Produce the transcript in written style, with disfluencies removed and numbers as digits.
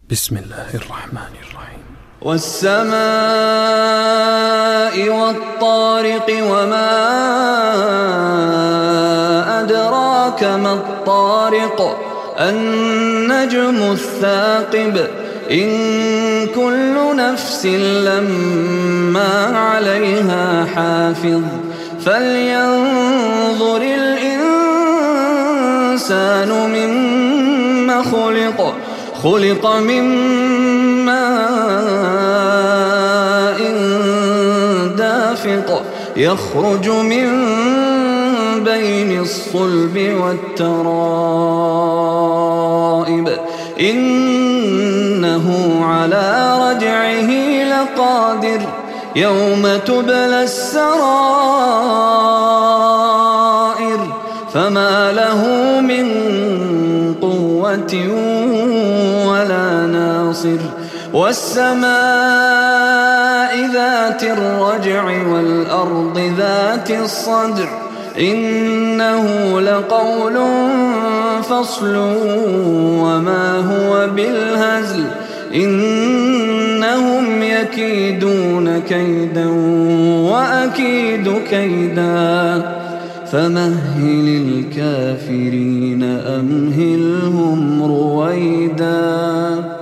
بسم الله الرحمن الرحيم. والسماء والطارق وما أدراك ما الطارق النجم الثاقب إن كل نفس لما عليها حافظ فلينظر الإنسان مما خلق من ماء دافق يخرج من بين الصلب والترائب إنه على رجعه لقادر يوم تبلى السرائر فما له من قوة ولا ناصر والسماء ذات الرجع والأرض ذات الصدع إنه لقول فصل وما هو بالهزل إنهم يكيدون كيدا وأكيد كيدا فمهل الكافرين أمهلهم رويدا.